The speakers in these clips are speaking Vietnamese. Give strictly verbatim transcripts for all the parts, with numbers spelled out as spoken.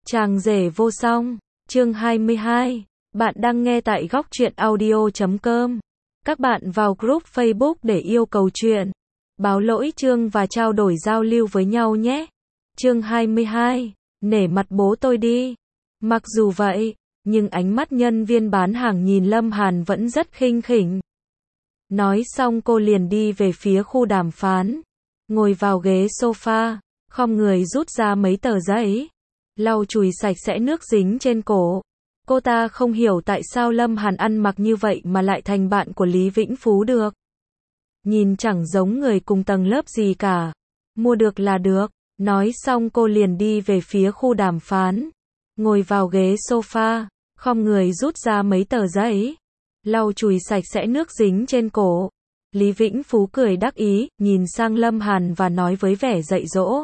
Chàng rể vô song, chương hai mươi hai. Bạn đang nghe tại góc truyện audio chấm com. Các bạn vào group Facebook để yêu cầu chuyện, báo lỗi chương và trao đổi giao lưu với nhau nhé. Chương hai mươi hai. Nể mặt bố tôi đi. Mặc dù vậy, nhưng ánh mắt nhân viên bán hàng nhìn Lâm Hàn vẫn rất khinh khỉnh. Nói xong cô liền đi về phía khu đàm phán, ngồi vào ghế sofa, khom người rút ra mấy tờ giấy, lau chùi sạch sẽ nước dính trên cổ. Cô ta không hiểu tại sao Lâm Hàn ăn mặc như vậy mà lại thành bạn của Lý Vĩnh Phú được. Nhìn chẳng giống người cùng tầng lớp gì cả. Mua được là được. Nói xong cô liền đi về phía khu đàm phán, ngồi vào ghế sofa, khom người rút ra mấy tờ giấy, lau chùi sạch sẽ nước dính trên cổ. Lý Vĩnh Phú cười đắc ý, nhìn sang Lâm Hàn và nói với vẻ dạy dỗ.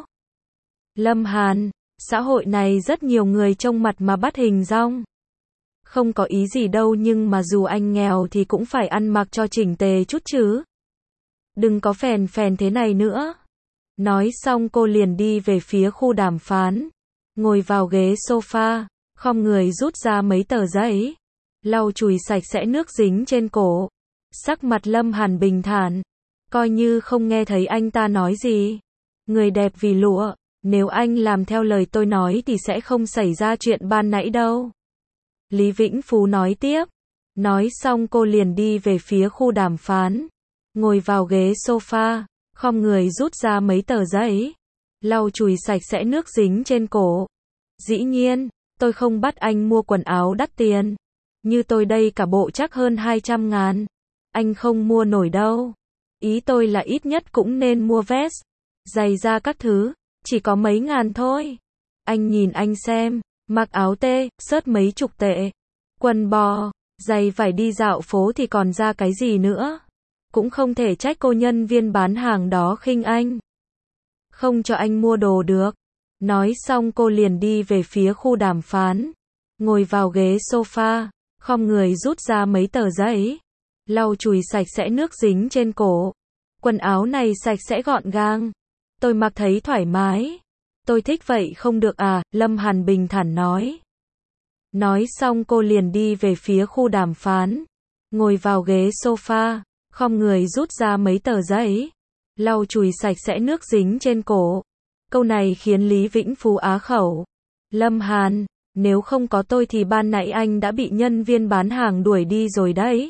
Lâm Hàn, xã hội này rất nhiều người trông mặt mà bắt hình dong. Không có ý gì đâu, nhưng mà dù anh nghèo thì cũng phải ăn mặc cho chỉnh tề chút chứ. Đừng có phèn phèn thế này nữa. Nói xong cô liền đi về phía khu đàm phán, ngồi vào ghế sofa, khom người rút ra mấy tờ giấy, lau chùi sạch sẽ nước dính trên cổ. Sắc mặt Lâm Hàn bình thản, coi như không nghe thấy anh ta nói gì. Người đẹp vì lụa, nếu anh làm theo lời tôi nói thì sẽ không xảy ra chuyện ban nãy đâu. Lý Vĩnh Phú nói tiếp. Nói xong cô liền đi về phía khu đàm phán, ngồi vào ghế sofa, khom người rút ra mấy tờ giấy, lau chùi sạch sẽ nước dính trên cổ. Dĩ nhiên, tôi không bắt anh mua quần áo đắt tiền. Như tôi đây cả bộ chắc hơn hai trăm ngàn. Anh không mua nổi đâu. Ý tôi là ít nhất cũng nên mua vest, giày da các thứ, chỉ có mấy ngàn thôi. Anh nhìn anh xem, mặc áo tê, xớt mấy chục tệ, quần bò, giày vải đi dạo phố thì còn ra cái gì nữa. Cũng không thể trách cô nhân viên bán hàng đó khinh anh, không cho anh mua đồ được. Nói xong cô liền đi về phía khu đàm phán, ngồi vào ghế sofa, khom người rút ra mấy tờ giấy, lau chùi sạch sẽ nước dính trên cổ. Quần áo này sạch sẽ gọn gàng, tôi mặc thấy thoải mái. Tôi thích vậy không được à, Lâm Hàn bình thản nói. Nói xong cô liền đi về phía khu đàm phán, ngồi vào ghế sofa, khom người rút ra mấy tờ giấy, lau chùi sạch sẽ nước dính trên cổ. Câu này khiến Lý Vĩnh Phú á khẩu. Lâm Hàn, nếu không có tôi thì ban nãy anh đã bị nhân viên bán hàng đuổi đi rồi đấy.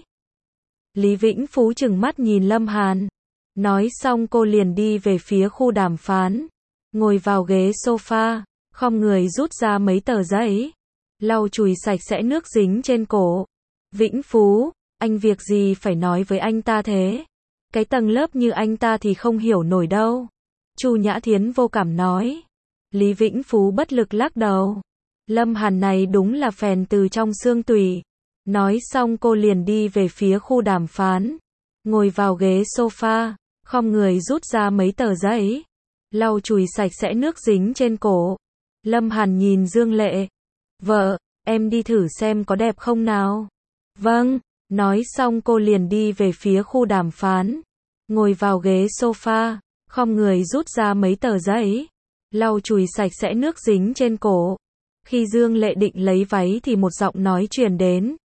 Lý Vĩnh Phú trừng mắt nhìn Lâm Hàn. Nói xong cô liền đi về phía khu đàm phán, ngồi vào ghế sofa, khom người rút ra mấy tờ giấy, lau chùi sạch sẽ nước dính trên cổ. Vĩnh Phú, anh việc gì phải nói với anh ta thế? Cái tầng lớp như anh ta thì không hiểu nổi đâu. Chu Nhã Thiến vô cảm nói. Lý Vĩnh Phú bất lực lắc đầu. Lâm Hàn này đúng là phèn từ trong xương tủy. Nói xong cô liền đi về phía khu đàm phán, ngồi vào ghế sofa, khom người rút ra mấy tờ giấy, lau chùi sạch sẽ nước dính trên cổ. Lâm Hàn nhìn Dương Lệ. Vợ, em đi thử xem có đẹp không nào? Vâng. Nói xong cô liền đi về phía khu đàm phán, ngồi vào ghế sofa, khom người rút ra mấy tờ giấy, lau chùi sạch sẽ nước dính trên cổ. Khi Dương Lệ định lấy váy thì một giọng nói truyền đến.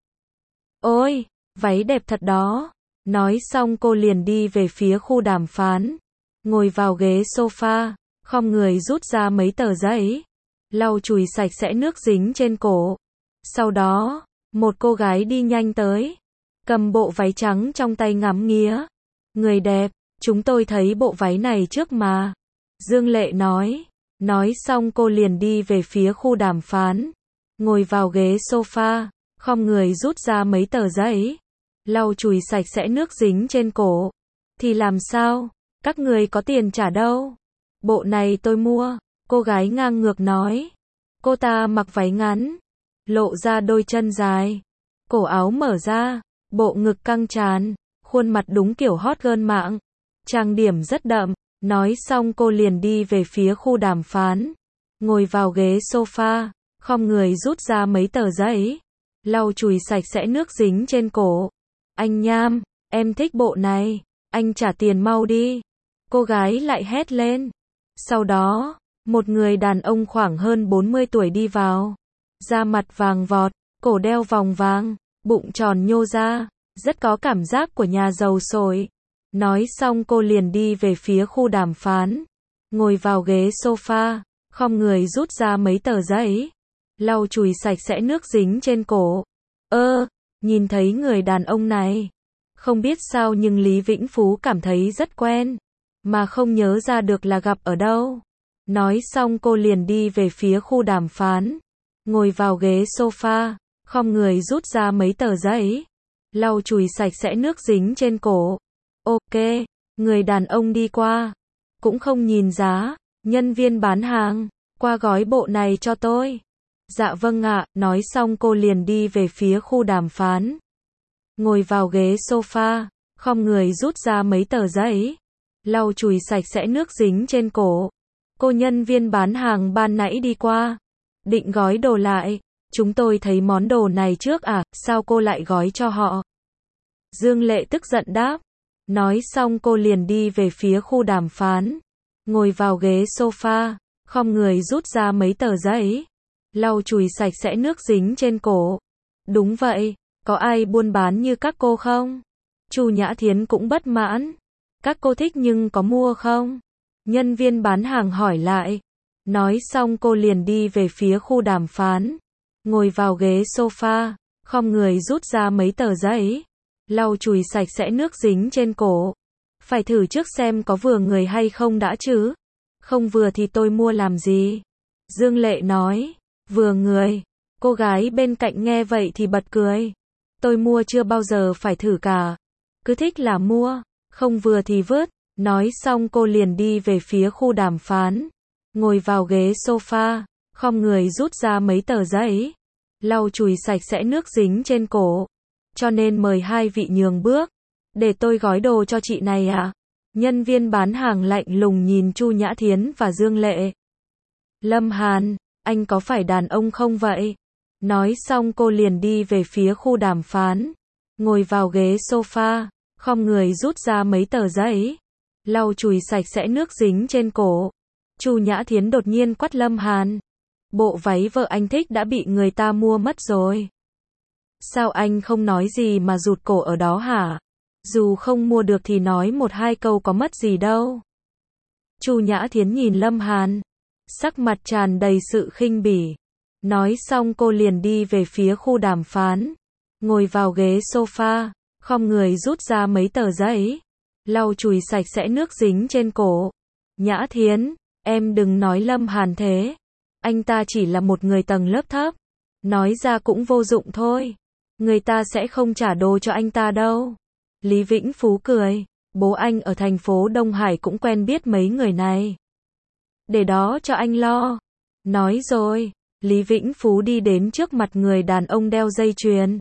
Ôi, váy đẹp thật đó. Nói xong cô liền đi về phía khu đàm phán, ngồi vào ghế sofa, khom người rút ra mấy tờ giấy, lau chùi sạch sẽ nước dính trên cổ. Sau đó, một cô gái đi nhanh tới, cầm bộ váy trắng trong tay ngắm nghía. Người đẹp, chúng tôi thấy bộ váy này trước mà. Dương Lệ nói. Nói xong cô liền đi về phía khu đàm phán, ngồi vào ghế sofa, khom người rút ra mấy tờ giấy, lau chùi sạch sẽ nước dính trên cổ. Thì làm sao? Các người có tiền trả đâu. Bộ này tôi mua. Cô gái ngang ngược nói. Cô ta mặc váy ngắn, lộ ra đôi chân dài, cổ áo mở ra, bộ ngực căng tràn, khuôn mặt đúng kiểu hot girl mạng, trang điểm rất đậm. Nói xong cô liền đi về phía khu đàm phán, ngồi vào ghế sofa, khom người rút ra mấy tờ giấy, lau chùi sạch sẽ nước dính trên cổ. Anh Nham, em thích bộ này, anh trả tiền mau đi. Cô gái lại hét lên. Sau đó, Một người đàn ông khoảng hơn bốn mươi tuổi đi vào. Da mặt vàng vọt, cổ đeo vòng vàng, bụng tròn nhô ra, rất có cảm giác của nhà giàu sồi. Nói xong cô liền đi về phía khu đàm phán. Ngồi vào ghế sofa, khom người rút ra mấy tờ giấy. Lau chùi sạch sẽ nước dính trên cổ. Ơ, nhìn thấy người đàn ông này. Không biết sao nhưng Lý Vĩnh Phú cảm thấy rất quen. Mà không nhớ ra được là gặp ở đâu. Nói xong cô liền đi về phía khu đàm phán. Ngồi vào ghế sofa, khom người rút ra mấy tờ giấy. Lau chùi sạch sẽ nước dính trên cổ. Ok, người đàn ông đi qua. Cũng không nhìn giá, nhân viên bán hàng, qua gói bộ này cho tôi. Dạ vâng ạ, nói xong cô liền đi về phía khu đàm phán. Ngồi vào ghế sofa, khom người rút ra mấy tờ giấy. Lau chùi sạch sẽ nước dính trên cổ. Cô nhân viên bán hàng ban nãy đi qua. Định gói đồ lại. Chúng tôi thấy món đồ này trước à, sao cô lại gói cho họ? Dương Lệ tức giận đáp. Nói xong cô liền đi về phía khu đàm phán. Ngồi vào ghế sofa, khom người rút ra mấy tờ giấy. Lau chùi sạch sẽ nước dính trên cổ. Đúng vậy, có ai buôn bán như các cô không? Chu Nhã Thiến cũng bất mãn. Các cô thích nhưng có mua không? Nhân viên bán hàng hỏi lại. Nói xong cô liền đi về phía khu đàm phán. Ngồi vào ghế sofa, khom người rút ra mấy tờ giấy. Lau chùi sạch sẽ nước dính trên cổ. Phải thử trước xem có vừa người hay không đã chứ. Không vừa thì tôi mua làm gì? Dương Lệ nói. Vừa người. Cô gái bên cạnh nghe vậy thì bật cười. Tôi mua chưa bao giờ phải thử cả. Cứ thích là mua, không vừa thì vứt. Nói xong cô liền đi về phía khu đàm phán. Ngồi vào ghế sofa, khom người rút ra mấy tờ giấy. Lau chùi sạch sẽ nước dính trên cổ. Cho nên mời hai vị nhường bước. Để tôi gói đồ cho chị này ạ. À? Nhân viên bán hàng lạnh lùng nhìn Chu Nhã Thiến và Dương Lệ. Lâm Hàn, anh có phải đàn ông không vậy? Nói xong cô liền đi về phía khu đàm phán. Ngồi vào ghế sofa, khom người rút ra mấy tờ giấy. Lau chùi sạch sẽ nước dính trên cổ. Chu Nhã Thiến đột nhiên quát Lâm Hàn. Bộ váy vợ anh thích đã bị người ta mua mất rồi. Sao anh không nói gì mà rụt cổ ở đó hả? Dù không mua được thì nói một hai câu có mất gì đâu. Chu Nhã Thiến nhìn Lâm Hàn. Sắc mặt tràn đầy sự khinh bỉ. Nói xong cô liền đi về phía khu đàm phán. Ngồi vào ghế sofa, khom người rút ra mấy tờ giấy. Lau chùi sạch sẽ nước dính trên cổ. Nhã Thiến, em đừng nói Lâm Hàn thế. Anh ta chỉ là một người tầng lớp thấp. Nói ra cũng vô dụng thôi. Người ta sẽ không trả đồ cho anh ta đâu. Lý Vĩnh Phú cười. Bố anh ở thành phố Đông Hải cũng quen biết mấy người này. Để đó cho anh lo. Nói rồi, Lý Vĩnh Phú đi đến trước mặt người đàn ông đeo dây chuyền.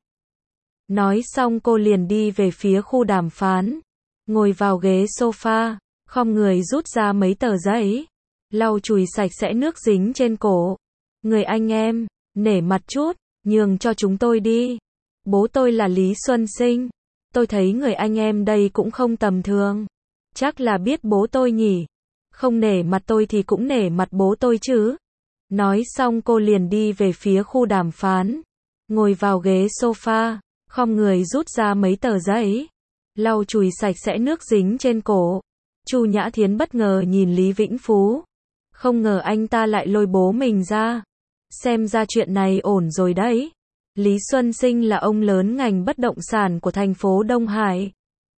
Nói xong cô liền đi về phía khu đàm phán. Ngồi vào ghế sofa, khom người rút ra mấy tờ giấy. Lau chùi sạch sẽ nước dính trên cổ. Người anh em, nể mặt chút, nhường cho chúng tôi đi. Bố tôi là Lý Xuân Sinh. Tôi thấy người anh em đây cũng không tầm thường. Chắc là biết bố tôi nhỉ. Không nể mặt tôi thì cũng nể mặt bố tôi chứ. Nói xong cô liền đi về phía khu đàm phán. Ngồi vào ghế sofa, khom người rút ra mấy tờ giấy. Lau chùi sạch sẽ nước dính trên cổ. Chu Nhã Thiến bất ngờ nhìn Lý Vĩnh Phú. Không ngờ anh ta lại lôi bố mình ra. Xem ra chuyện này ổn rồi đấy. Lý Xuân Sinh là ông lớn ngành bất động sản của thành phố Đông Hải.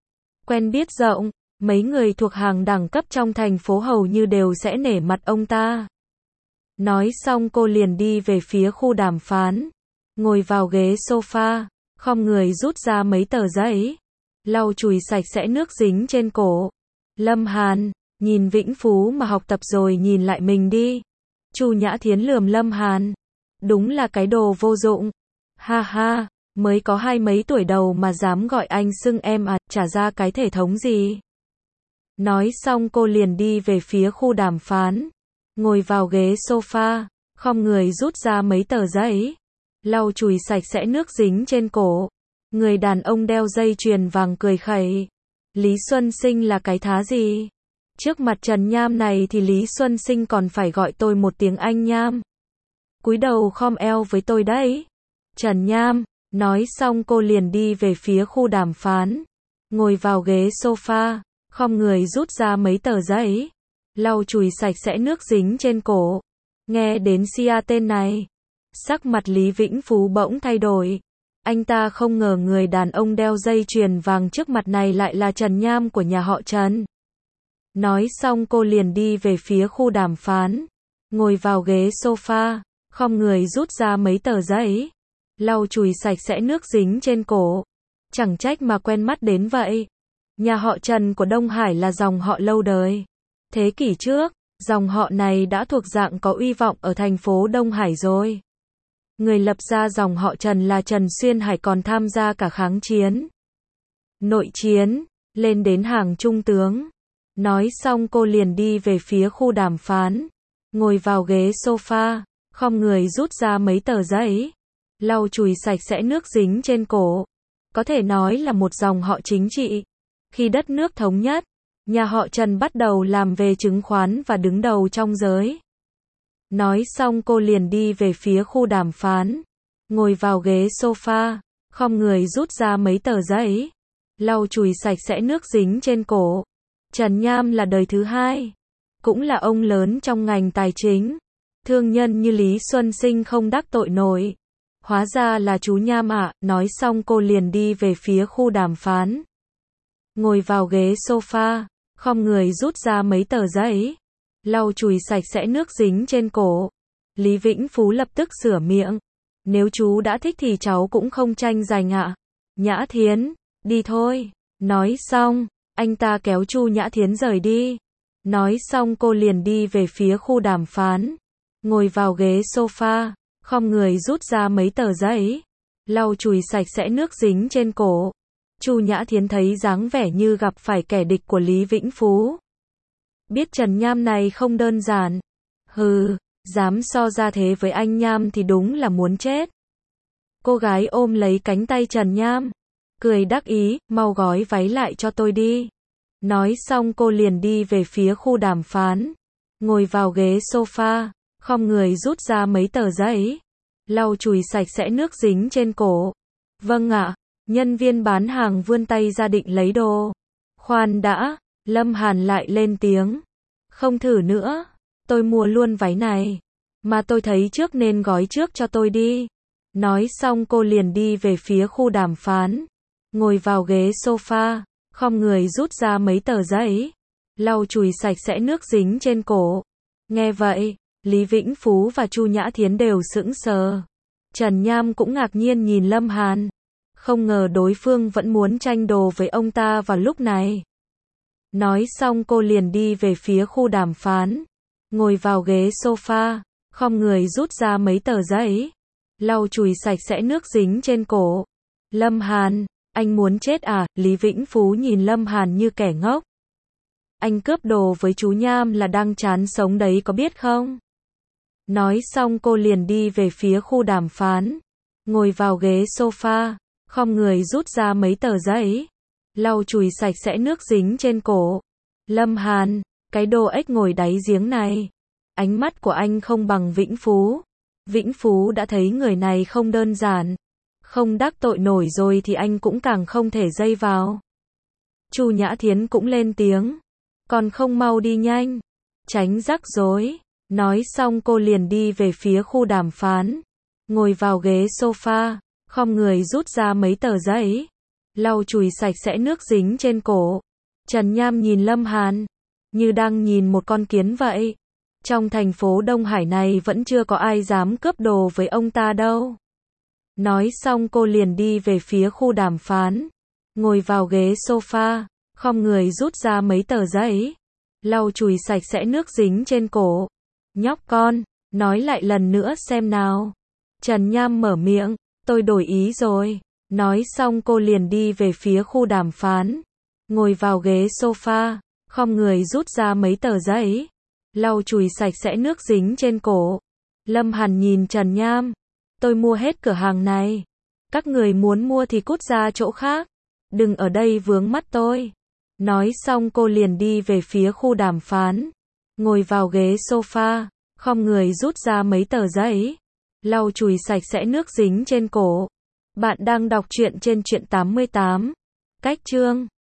Quen biết rộng, mấy người thuộc hàng đẳng cấp trong thành phố hầu như đều sẽ nể mặt ông ta. Nói xong cô liền đi về phía khu đàm phán. Ngồi vào ghế sofa, khom người rút ra mấy tờ giấy. Lau chùi sạch sẽ nước dính trên cổ. Lâm Hàn, nhìn Vĩnh Phú mà học tập rồi nhìn lại mình đi. Chu Nhã Thiến lườm Lâm Hàn. Đúng là cái đồ vô dụng. Ha ha, mới có hai mấy tuổi đầu mà dám gọi anh xưng em à, trả ra cái thể thống gì. Nói xong cô liền đi về phía khu đàm phán. Ngồi vào ghế sofa, khom người rút ra mấy tờ giấy. Lau chùi sạch sẽ nước dính trên cổ. Người đàn ông đeo dây chuyền vàng cười khẩy. Lý Xuân Sinh là cái thá gì? Trước mặt Trần Nham này thì Lý Xuân Sinh còn phải gọi tôi một tiếng anh Nham. Cúi đầu khom eo với tôi đấy. Trần Nham, nói xong cô liền đi về phía khu đàm phán. Ngồi vào ghế sofa, khom người rút ra mấy tờ giấy. Lau chùi sạch sẽ nước dính trên cổ. Nghe đến Sia tên này. Sắc mặt Lý Vĩnh Phú bỗng thay đổi. Anh ta không ngờ người đàn ông đeo dây chuyền vàng trước mặt này lại là Trần Nham của nhà họ Trần. Nói xong cô liền đi về phía khu đàm phán. Ngồi vào ghế sofa, khom người rút ra mấy tờ giấy. Lau chùi sạch sẽ nước dính trên cổ. Chẳng trách mà quen mắt đến vậy. Nhà họ Trần của Đông Hải là dòng họ lâu đời. Thế kỷ trước, dòng họ này đã thuộc dạng có uy vọng ở thành phố Đông Hải rồi. Người lập ra dòng họ Trần là Trần Xuyên Hải còn tham gia cả kháng chiến, nội chiến, lên đến hàng trung tướng. Nói xong cô liền đi về phía khu đàm phán. Ngồi vào ghế sofa, khom người rút ra mấy tờ giấy. Lau chùi sạch sẽ nước dính trên cổ. Có thể nói là một dòng họ chính trị. Khi đất nước thống nhất, nhà họ Trần bắt đầu làm về chứng khoán và đứng đầu trong giới. Nói xong cô liền đi về phía khu đàm phán. Ngồi vào ghế sofa, khom người rút ra mấy tờ giấy. Lau chùi sạch sẽ nước dính trên cổ. Trần Nham là đời thứ hai. Cũng là ông lớn trong ngành tài chính. Thương nhân như Lý Xuân Sinh không đắc tội nổi. Hóa ra là chú Nham ạ. Nói xong cô liền đi về phía khu đàm phán. Ngồi vào ghế sofa, khom người rút ra mấy tờ giấy. Lau chùi sạch sẽ nước dính trên cổ. Lý Vĩnh Phú lập tức sửa miệng. Nếu chú đã thích thì cháu cũng không tranh giành ạ. Nhã Thiến, đi thôi. Nói xong, anh ta kéo Chu Nhã Thiến rời đi. Nói xong cô liền đi về phía khu đàm phán. Ngồi vào ghế sofa, khom người rút ra mấy tờ giấy. Lau chùi sạch sẽ nước dính trên cổ. Chu Nhã Thiến thấy dáng vẻ như gặp phải kẻ địch của Lý Vĩnh Phú. Biết Trần Nham này không đơn giản. Hừ, dám so ra thế với anh Nham thì đúng là muốn chết. Cô gái ôm lấy cánh tay Trần Nham. Cười đắc ý, mau gói váy lại cho tôi đi. Nói xong cô liền đi về phía khu đàm phán. Ngồi vào ghế sofa, khom người rút ra mấy tờ giấy. Lau chùi sạch sẽ nước dính trên cổ. Vâng ạ, nhân viên bán hàng vươn tay ra định lấy đồ. Khoan đã, Lâm Hàn lại lên tiếng. Không thử nữa, tôi mua luôn váy này. Mà tôi thấy trước nên gói trước cho tôi đi. Nói xong cô liền đi về phía khu đàm phán. Ngồi vào ghế sofa, khom người rút ra mấy tờ giấy. Lau chùi sạch sẽ nước dính trên cổ. Nghe vậy, Lý Vĩnh Phú và Chu Nhã Thiến đều sững sờ. Trần Nham cũng ngạc nhiên nhìn Lâm Hàn. Không ngờ đối phương vẫn muốn tranh đồ với ông ta vào lúc này. Nói xong cô liền đi về phía khu đàm phán. Ngồi vào ghế sofa, khom người rút ra mấy tờ giấy. Lau chùi sạch sẽ nước dính trên cổ. Lâm Hàn, anh muốn chết à? Lý Vĩnh Phú nhìn Lâm Hàn như kẻ ngốc. Anh cướp đồ với chú Nham là đang chán sống đấy có biết không? Nói xong cô liền đi về phía khu đàm phán. Ngồi vào ghế sofa, khom người rút ra mấy tờ giấy. Lau chùi sạch sẽ nước dính trên cổ. Lâm Hàn, cái đồ ếch ngồi đáy giếng này. Ánh mắt của anh không bằng Vĩnh Phú. Vĩnh Phú đã thấy người này không đơn giản. Không đắc tội nổi rồi thì anh cũng càng không thể dây vào. Chu Nhã Thiến cũng lên tiếng. Còn không mau đi nhanh. Tránh rắc rối. Nói xong cô liền đi về phía khu đàm phán. Ngồi vào ghế sofa, khom người rút ra mấy tờ giấy. Lau chùi sạch sẽ nước dính trên cổ. Trần Nham nhìn Lâm Hàn như đang nhìn một con kiến vậy. Trong thành phố Đông Hải này vẫn chưa có ai dám cướp đồ với ông ta đâu. Nói xong cô liền đi về phía khu đàm phán. Ngồi vào ghế sofa, khom người rút ra mấy tờ giấy. Lau chùi sạch sẽ nước dính trên cổ. Nhóc con, nói lại lần nữa xem nào. Trần Nham mở miệng, tôi đổi ý rồi. Nói xong cô liền đi về phía khu đàm phán. Ngồi vào ghế sofa, khom người rút ra mấy tờ giấy. Lau chùi sạch sẽ nước dính trên cổ. Lâm Hàn nhìn Trần Nham. Tôi mua hết cửa hàng này. Các người muốn mua thì cút ra chỗ khác. Đừng ở đây vướng mắt tôi. Nói xong cô liền đi về phía khu đàm phán. Ngồi vào ghế sofa, khom người rút ra mấy tờ giấy. Lau chùi sạch sẽ nước dính trên cổ. Bạn đang đọc truyện trên truyện tám mươi tám. Cách chương.